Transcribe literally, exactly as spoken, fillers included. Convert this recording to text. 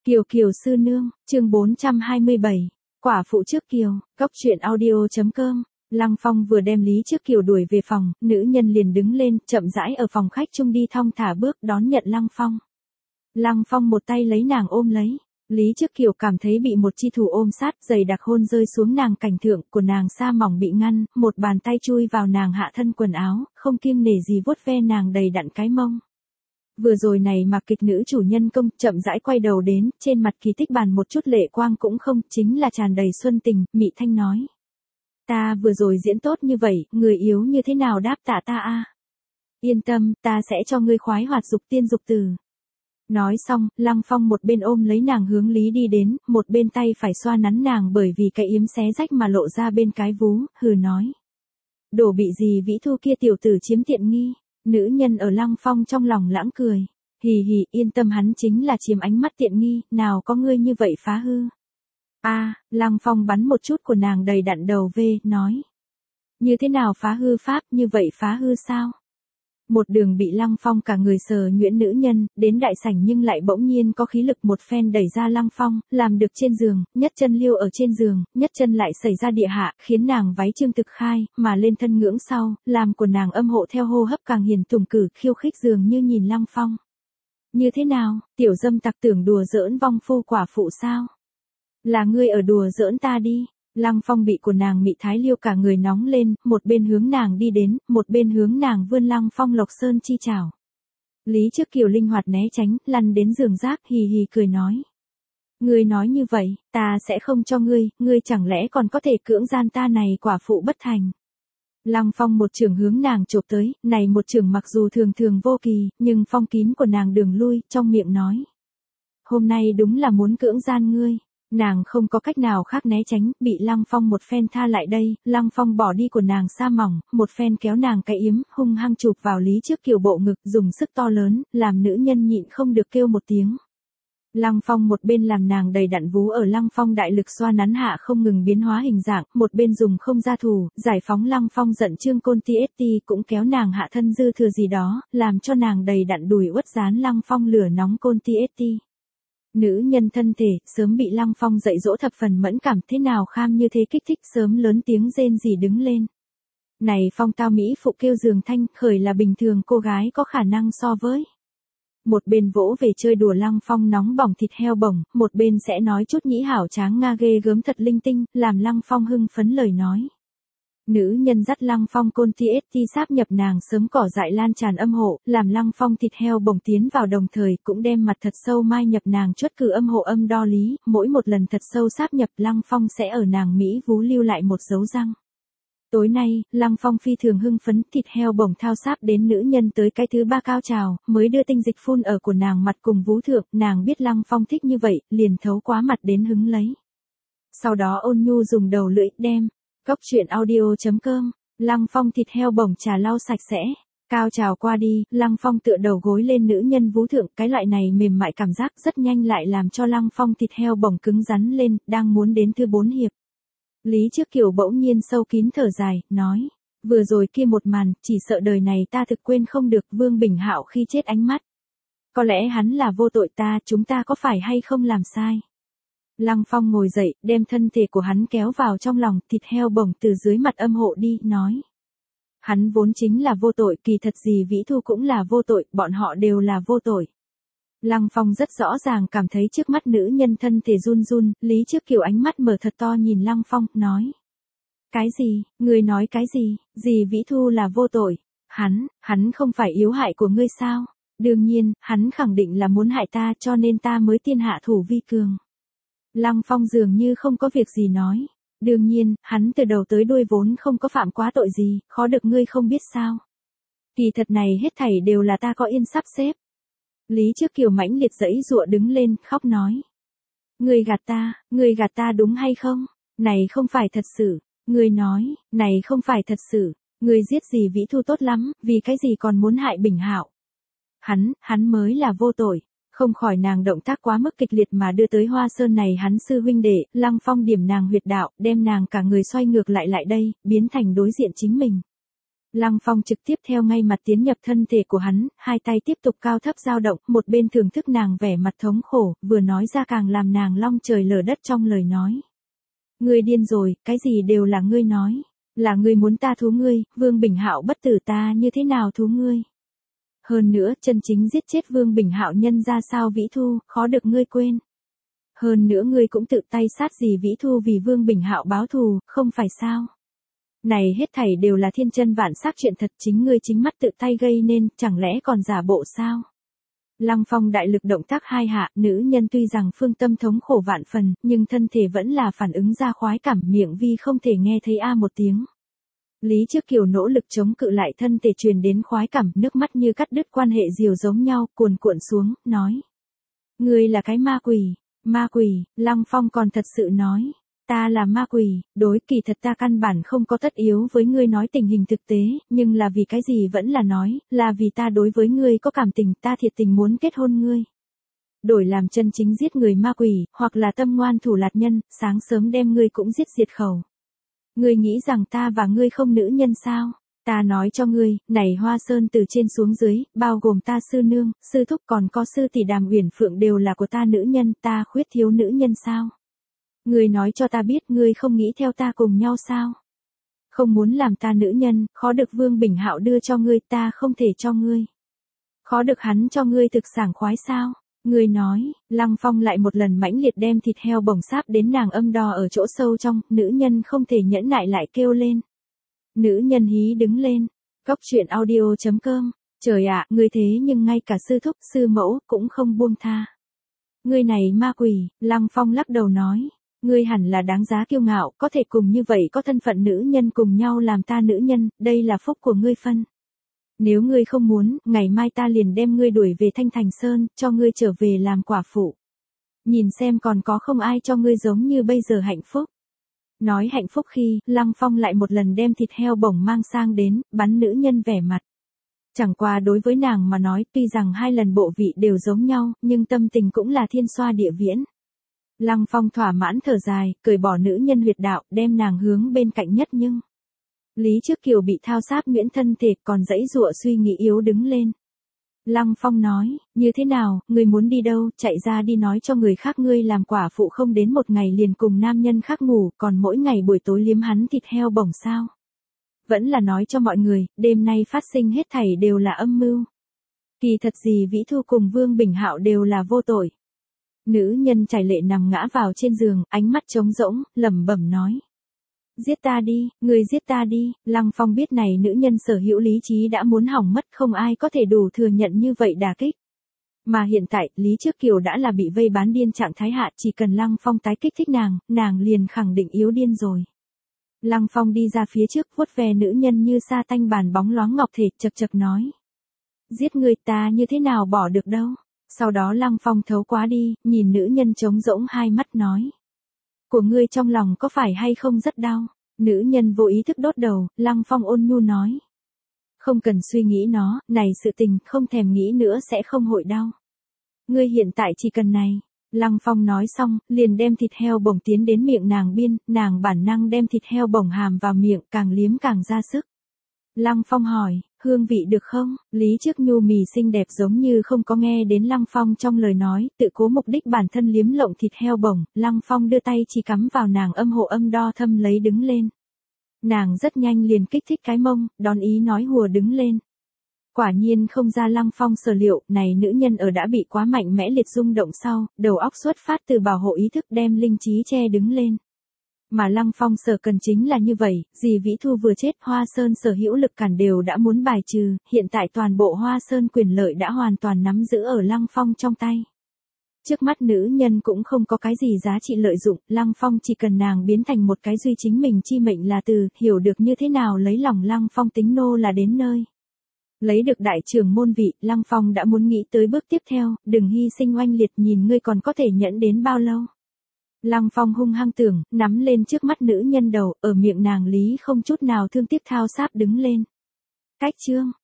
Kiều Kiều sư nương, chương bốn trăm hai mươi bảy, quả phụ trước Kiều, góc truyện audio chấm com. Lăng Phong vừa đem Lý Trước Kiều đuổi về phòng, nữ nhân liền đứng lên, chậm rãi ở phòng khách trung đi thong thả bước đón nhận Lăng Phong. Lăng Phong một tay lấy nàng ôm lấy. Lý Trước Kiều cảm thấy bị một chi thủ ôm sát, dày đặc hôn rơi xuống nàng cảnh thượng của nàng sa mỏng bị ngăn, một bàn tay chui vào nàng hạ thân quần áo, không kiêng nể gì vuốt ve nàng đầy đặn cái mông. Vừa rồi này mặc kịch nữ chủ nhân công chậm rãi quay đầu đến, trên mặt Kỳ Tích Bàn một chút lệ quang cũng không, chính là tràn đầy xuân tình, mị thanh nói. Ta vừa rồi diễn tốt như vậy, người yếu như thế nào đáp tạ ta a? Yên tâm, ta sẽ cho ngươi khoái hoạt dục tiên dục tử. Nói xong, Lăng Phong một bên ôm lấy nàng hướng Lý đi đến, một bên tay phải xoa nắn nàng bởi vì cái yếm xé rách mà lộ ra bên cái vú, hừ nói. Đổ bị gì Vĩ Thu kia tiểu tử chiếm tiện nghi. Nữ nhân ở Lăng Phong trong lòng lãng cười. Hì hì, yên tâm, hắn chính là chiếm ánh mắt tiện nghi, nào có ngươi như vậy phá hư. A, Lăng Phong bắn một chút của nàng đầy đặn đầu về, nói. Như thế nào phá hư pháp, như vậy phá hư sao? Một đường bị Lăng Phong cả người sờ nhuyễn nữ nhân, đến đại sảnh nhưng lại bỗng nhiên có khí lực một phen đẩy ra Lăng Phong, làm được trên giường, nhất chân liêu ở trên giường, nhất chân lại xảy ra địa hạ, khiến nàng váy trương thực khai, mà lên thân ngưỡng sau, làm của nàng âm hộ theo hô hấp càng hiền tùng cử khiêu khích dường như nhìn Lăng Phong. Như thế nào, tiểu dâm tặc tưởng đùa giỡn vong phu quả phụ sao? Là ngươi ở đùa giỡn ta đi. Lăng Phong bị của nàng mị thái liêu cả người nóng lên, một bên hướng nàng đi đến, một bên hướng nàng vươn Lăng Phong Lộc Sơn chi chảo. Lý Trước Kiều linh hoạt né tránh, lăn đến giường giáp hì hì cười nói. Ngươi nói như vậy, ta sẽ không cho ngươi, ngươi chẳng lẽ còn có thể cưỡng gian ta này quả phụ bất thành. Lăng Phong một trường hướng nàng chộp tới, này một trường mặc dù thường thường vô kỳ, nhưng phong kín của nàng đường lui, trong miệng nói. Hôm nay đúng là muốn cưỡng gian ngươi. Nàng không có cách nào khác né tránh, bị Lăng Phong một phen tha lại đây, Lăng Phong bỏ đi của nàng sa mỏng, một phen kéo nàng cái yếm, hung hăng chụp vào Lý Trước Kiều bộ ngực, dùng sức to lớn, làm nữ nhân nhịn không được kêu một tiếng. Lăng Phong một bên làm nàng đầy đặn vú ở Lăng Phong đại lực xoa nắn hạ không ngừng biến hóa hình dạng, một bên dùng không ra thủ, giải phóng Lăng Phong giận trương côn ti ét ti cũng kéo nàng hạ thân dư thừa gì đó, làm cho nàng đầy đặn đùi uất dán Lăng Phong lửa nóng côn ti ét ti. Nữ nhân thân thể, sớm bị Lăng Phong dạy dỗ thập phần mẫn cảm, thế nào kham như thế kích thích, sớm lớn tiếng rên rỉ đứng lên. Này Phong tao Mỹ phụ kêu giường thanh, khởi là bình thường cô gái có khả năng so với. Một bên vỗ về chơi đùa Lăng Phong nóng bỏng thịt heo bổng, một bên sẽ nói chút nhĩ hảo tráng nga ghê gớm thật linh tinh, làm Lăng Phong hưng phấn lời nói. Nữ nhân dắt Lăng Phong côn ti ét ti sáp nhập nàng sớm cỏ dại lan tràn âm hộ, làm Lăng Phong thịt heo bổng tiến vào đồng thời cũng đem mặt thật sâu mai nhập nàng chuất cử âm hộ âm đo lý, mỗi một lần thật sâu sáp nhập Lăng Phong sẽ ở nàng Mỹ vú lưu lại một dấu răng. Tối nay, Lăng Phong phi thường hưng phấn, thịt heo bổng thao sáp đến nữ nhân tới cái thứ ba cao trào, mới đưa tinh dịch phun ở của nàng mặt cùng vú thượng, nàng biết Lăng Phong thích như vậy, liền thấu quá mặt đến hứng lấy. Sau đó ôn nhu dùng đầu lưỡi đem. Góc truyện audio chấm com, Lăng Phong thịt heo bổng trà lau sạch sẽ. Cao trào qua đi, Lăng Phong tựa đầu gối lên nữ nhân vú thượng, cái loại này mềm mại cảm giác rất nhanh lại làm cho Lăng Phong thịt heo bổng cứng rắn lên, đang muốn đến thứ bốn hiệp. Lý Trước Kiều bỗng nhiên sâu kín thở dài, nói, vừa rồi kia một màn, chỉ sợ đời này ta thực quên không được Vương Bình Hạo khi chết ánh mắt. Có lẽ hắn là vô tội ta, chúng ta có phải hay không làm sai? Lăng Phong ngồi dậy, đem thân thể của hắn kéo vào trong lòng, thịt heo bổng từ dưới mặt âm hộ đi, nói. Hắn vốn chính là vô tội, kỳ thật gì Vĩ Thu cũng là vô tội, bọn họ đều là vô tội. Lăng Phong rất rõ ràng cảm thấy trước mắt nữ nhân thân thể run run, Lý Trước Kiều ánh mắt mở thật to nhìn Lăng Phong, nói. Cái gì, người nói cái gì, gì Vĩ Thu là vô tội, hắn, hắn không phải yếu hại của ngươi sao? Đương nhiên, hắn khẳng định là muốn hại ta cho nên ta mới tiên hạ thủ vi cường. Lăng Phong dường như không có việc gì nói. Đương nhiên, hắn từ đầu tới đuôi vốn không có phạm quá tội gì, khó được ngươi không biết sao. Kỳ thật này hết thảy đều là ta có yên sắp xếp. Lý Trước Kiều mãnh liệt giãy giụa đứng lên, khóc nói. Ngươi gạt ta, ngươi gạt ta đúng hay không? Này không phải thật sự. Ngươi nói, này không phải thật sự. Ngươi giết gì Vĩ Thu tốt lắm, vì cái gì còn muốn hại Bình Hạo? Hắn, hắn mới là vô tội. Không khỏi nàng động tác quá mức kịch liệt mà đưa tới Hoa Sơn này hắn sư huynh đệ, Lăng Phong điểm nàng huyệt đạo, đem nàng cả người xoay ngược lại lại đây, biến thành đối diện chính mình. Lăng Phong trực tiếp theo ngay mặt tiến nhập thân thể của hắn, hai tay tiếp tục cao thấp dao động, một bên thưởng thức nàng vẻ mặt thống khổ, vừa nói ra càng làm nàng long trời lở đất trong lời nói. Ngươi điên rồi, cái gì đều là ngươi nói. Là ngươi muốn ta thú ngươi, Vương Bình Hạo bất tử ta như thế nào thú ngươi. Hơn nữa, chân chính giết chết Vương Bình Hạo nhân ra sao Vĩ Thu, khó được ngươi quên. Hơn nữa ngươi cũng tự tay sát gì Vĩ Thu vì Vương Bình Hạo báo thù, không phải sao. Này hết thảy đều là thiên chân vạn xác chuyện thật, chính ngươi chính mắt tự tay gây nên, chẳng lẽ còn giả bộ sao? Lăng Phong đại lực động tác hai hạ, nữ nhân tuy rằng phương tâm thống khổ vạn phần, nhưng thân thể vẫn là phản ứng ra khoái cảm, miệng vi không thể nghe thấy a một tiếng. Lý Trước Kiều nỗ lực chống cự lại thân thể truyền đến khoái cảm, nước mắt như cắt đứt quan hệ diều giống nhau, cuồn cuộn xuống, nói. Ngươi là cái ma quỷ, ma quỷ, Lăng Phong còn thật sự nói. Ta là ma quỷ, đối kỳ thật ta căn bản không có tất yếu với ngươi nói tình hình thực tế, nhưng là vì cái gì vẫn là nói, là vì ta đối với ngươi có cảm tình, ta thiệt tình muốn kết hôn ngươi. Đổi làm chân chính giết người ma quỷ, hoặc là tâm ngoan thủ lạt nhân, sáng sớm đem ngươi cũng giết diệt khẩu. Ngươi nghĩ rằng ta và ngươi không nữ nhân sao? Ta nói cho ngươi, này Hoa Sơn từ trên xuống dưới, bao gồm ta sư nương, sư thúc còn có sư tỷ Đàm Uyển Phượng đều là của ta nữ nhân, ta khuyết thiếu nữ nhân sao? Ngươi nói cho ta biết ngươi không nghĩ theo ta cùng nhau sao? Không muốn làm ta nữ nhân, khó được Vương Bình Hạo đưa cho ngươi, ta không thể cho ngươi. Khó được hắn cho ngươi thực sảng khoái sao? Ngươi nói, Lăng Phong lại một lần mãnh liệt đem thịt heo bồng sáp đến nàng âm đo ở chỗ sâu trong, nữ nhân không thể nhẫn nại lại kêu lên. Nữ nhân hí đứng lên, góc truyện audio chấm com, trời ạ, ngươi thế nhưng ngay cả sư thúc, sư mẫu, cũng không buông tha. Ngươi này ma quỷ, Lăng Phong lắc đầu nói. Ngươi hẳn là đáng giá kiêu ngạo, có thể cùng như vậy có thân phận nữ nhân cùng nhau làm ta nữ nhân, đây là phúc của ngươi phân. Nếu ngươi không muốn, ngày mai ta liền đem ngươi đuổi về Thanh Thành Sơn, cho ngươi trở về làm quả phụ. Nhìn xem còn có không ai cho ngươi giống như bây giờ hạnh phúc. Nói hạnh phúc khi, Lăng Phong lại một lần đem thịt heo bổng mang sang đến, bắn nữ nhân vẻ mặt. Chẳng qua đối với nàng mà nói, tuy rằng hai lần bộ vị đều giống nhau, nhưng tâm tình cũng là thiên xoa địa viễn. Lăng Phong thỏa mãn thở dài, cởi bỏ nữ nhân huyệt đạo, đem nàng hướng bên cạnh nhất nhưng. Lý Trước Kiều bị thao sáp miễn thân thể, còn dãy dụa suy nghĩ yếu đứng lên. Lăng Phong nói, như thế nào, ngươi muốn đi đâu, chạy ra đi nói cho người khác ngươi làm quả phụ không đến một ngày liền cùng nam nhân khác ngủ, còn mỗi ngày buổi tối liếm hắn thịt heo bổng sao. Vẫn là nói cho mọi người, đêm nay phát sinh hết thảy đều là âm mưu. Kỳ thật gì Vĩ Thu cùng Vương Bình Hạo đều là vô tội. Nữ nhân chảy lệ nằm ngã vào trên giường, ánh mắt trống rỗng, lẩm bẩm nói. Giết ta đi, người giết ta đi, Lăng Phong biết này nữ nhân sở hữu lý trí đã muốn hỏng mất, không ai có thể đủ thừa nhận như vậy đả kích. Mà hiện tại, Lý Trước Kiều đã là bị vây bán điên trạng thái hạ, chỉ cần Lăng Phong tái kích thích nàng, nàng liền khẳng định yếu điên rồi. Lăng Phong đi ra phía trước, vuốt ve nữ nhân như sa tanh bàn bóng loáng ngọc thể, chật chật nói. Giết người ta như thế nào bỏ được đâu. Sau đó Lăng Phong thấu quá đi, nhìn nữ nhân trống rỗng hai mắt nói. Của ngươi trong lòng có phải hay không rất đau? Nữ nhân vô ý thức đốt đầu, Lăng Phong ôn nhu nói. Không cần suy nghĩ nó, này sự tình, không thèm nghĩ nữa sẽ không hội đau. Ngươi hiện tại chỉ cần này. Lăng Phong nói xong, liền đem thịt heo bổng tiến đến miệng nàng biên, nàng bản năng đem thịt heo bổng hàm vào miệng, càng liếm càng ra sức. Lăng Phong hỏi, hương vị được không? Lý Trước nhu mì xinh đẹp giống như không có nghe đến Lăng Phong trong lời nói, tự cố mục đích bản thân liếm lộng thịt heo bổng, Lăng Phong đưa tay chỉ cắm vào nàng âm hộ âm đo thâm lấy đứng lên. Nàng rất nhanh liền kích thích cái mông, đón ý nói hùa đứng lên. Quả nhiên không ra Lăng Phong sở liệu, này nữ nhân ở đã bị quá mạnh mẽ liệt rung động sau, đầu óc xuất phát từ bảo hộ ý thức đem linh trí che đứng lên. Mà Lăng Phong sở cần chính là như vậy, dì Vĩ Thu vừa chết, Hoa Sơn sở hữu lực cản đều đã muốn bài trừ, hiện tại toàn bộ Hoa Sơn quyền lợi đã hoàn toàn nắm giữ ở Lăng Phong trong tay. Trước mắt nữ nhân cũng không có cái gì giá trị lợi dụng, Lăng Phong chỉ cần nàng biến thành một cái duy chính mình chi mệnh là từ, hiểu được như thế nào lấy lòng Lăng Phong tính nô là đến nơi. Lấy được đại trưởng môn vị, Lăng Phong đã muốn nghĩ tới bước tiếp theo, đừng hy sinh oanh liệt, nhìn ngươi còn có thể nhẫn đến bao lâu. Lăng Phong hung hăng tưởng, nắm lên trước mắt nữ nhân đầu, ở miệng nàng lý không chút nào thương tiếc thao sáp đứng lên. Cách chương.